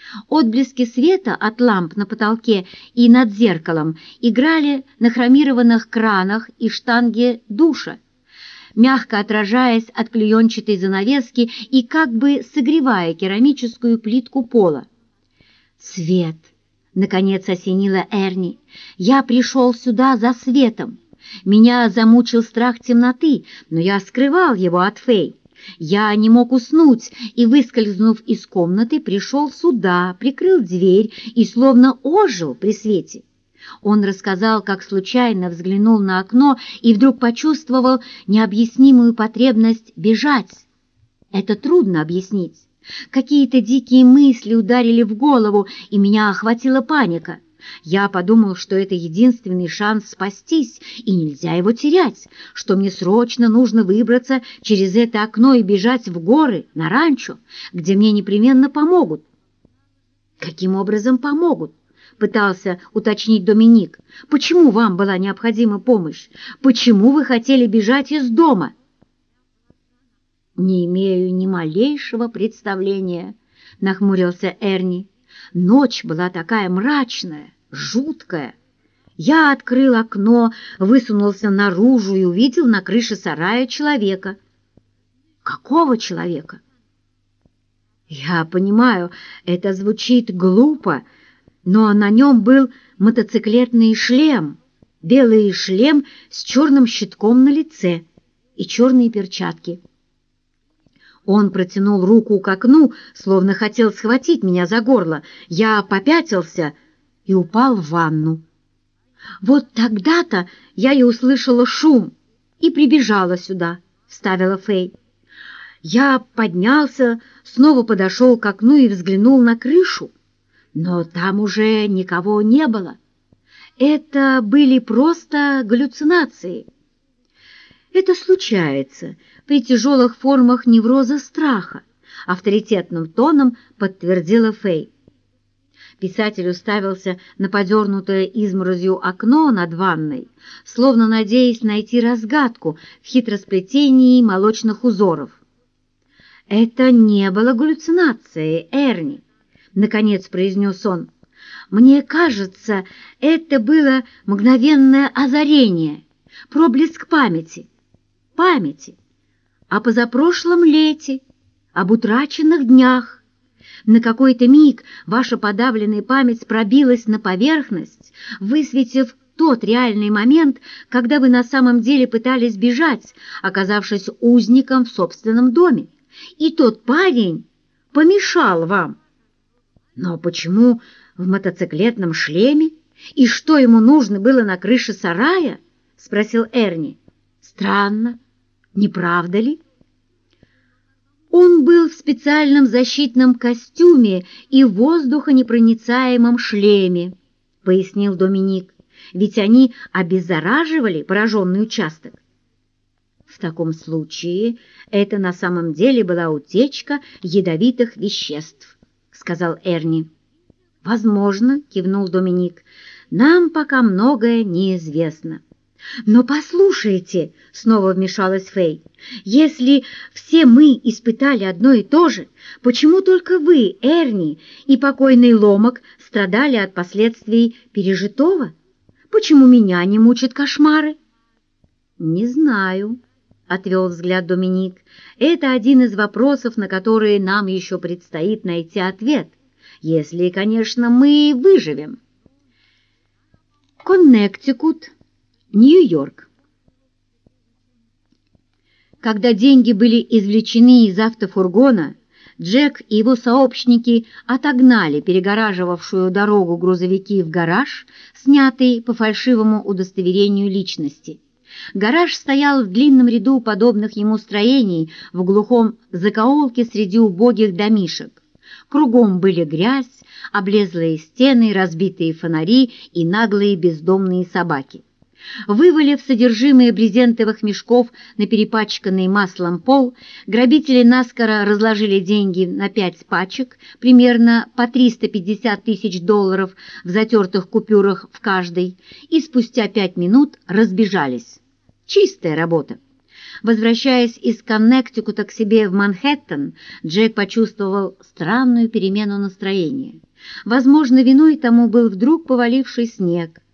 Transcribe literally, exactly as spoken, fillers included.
Отблески света от ламп на потолке и над зеркалом играли на хромированных кранах и штанге душа, мягко отражаясь от клеенчатой занавески и как бы согревая керамическую плитку пола. «Свет!» — наконец осенила Эрни. «Я пришел сюда за светом. Меня замучил страх темноты, но я скрывал его от Фэй. Я не мог уснуть и, выскользнув из комнаты, пришел сюда, прикрыл дверь и словно ожил при свете». Он рассказал, как случайно взглянул на окно и вдруг почувствовал необъяснимую потребность бежать. Это трудно объяснить. Какие-то дикие мысли ударили в голову, и меня охватила паника. Я подумал, что это единственный шанс спастись, и нельзя его терять, что мне срочно нужно выбраться через это окно и бежать в горы, на ранчо, где мне непременно помогут. «Каким образом помогут?» — пытался уточнить Доминик. «Почему вам была необходима помощь? Почему вы хотели бежать из дома?» «Не имею ни малейшего представления», — нахмурился Эрни. «Ночь была такая мрачная, жуткая. Я открыл окно, высунулся наружу и увидел на крыше сарая человека». «Какого человека?» «Я понимаю, это звучит глупо, но на нем был мотоциклетный шлем, белый шлем с черным щитком на лице и черные перчатки. Он протянул руку к окну, словно хотел схватить меня за горло. Я попятился и упал в ванну. Вот тогда-то я и услышала шум и прибежала сюда», — вставила Фэй. «Я поднялся, снова подошел к окну и взглянул на крышу, но там уже никого не было. Это были просто галлюцинации». «Это случается при тяжелых формах невроза страха», — авторитетным тоном подтвердила Фэй. Писатель уставился на подернутое изморозью окно над ванной, словно надеясь найти разгадку в хитросплетении молочных узоров. «Это не было галлюцинацией, Эрни», — наконец произнес он. «Мне кажется, это было мгновенное озарение, проблеск памяти. Памяти о позапрошлом лете, об утраченных днях. На какой-то миг ваша подавленная память пробилась на поверхность, высветив тот реальный момент, когда вы на самом деле пытались бежать, оказавшись узником в собственном доме, и тот парень помешал вам». «Но почему в мотоциклетном шлеме? И что ему нужно было на крыше сарая?» — спросил Эрни. «Странно, не правда ли?» «Он был в специальном защитном костюме и в воздухонепроницаемом шлеме», — пояснил Доминик, «ведь они обеззараживали пораженный участок». «В таком случае это на самом деле была утечка ядовитых веществ», — сказал Эрни. «Возможно», — кивнул Доминик, — «нам пока многое неизвестно». «Но послушайте», — снова вмешалась Фэй, «если все мы испытали одно и то же, почему только вы, Эрни, и покойный Ломак страдали от последствий пережитого? Почему меня не мучат кошмары?» «Не знаю», — отвел взгляд Доминик. «Это один из вопросов, на которые нам еще предстоит найти ответ, если, конечно, мы выживем». Коннектикут, Нью-Йорк. Когда деньги были извлечены из автофургона, Джек и его сообщники отогнали перегораживавшую дорогу грузовики в гараж, снятый по фальшивому удостоверению личности. Гараж стоял в длинном ряду подобных ему строений в глухом закоулке среди убогих домишек. Кругом были грязь, облезлые стены, разбитые фонари и наглые бездомные собаки. Вывалив содержимое брезентовых мешков на перепачканный маслом пол, грабители наскоро разложили деньги на пять пачек, примерно по триста пятьдесят тысяч долларов в затертых купюрах в каждой, и спустя пять минут разбежались. Чистая работа. Возвращаясь из Коннектикута к себе в Манхэттен, Джек почувствовал странную перемену настроения. Возможно, виной тому был вдруг поваливший снег,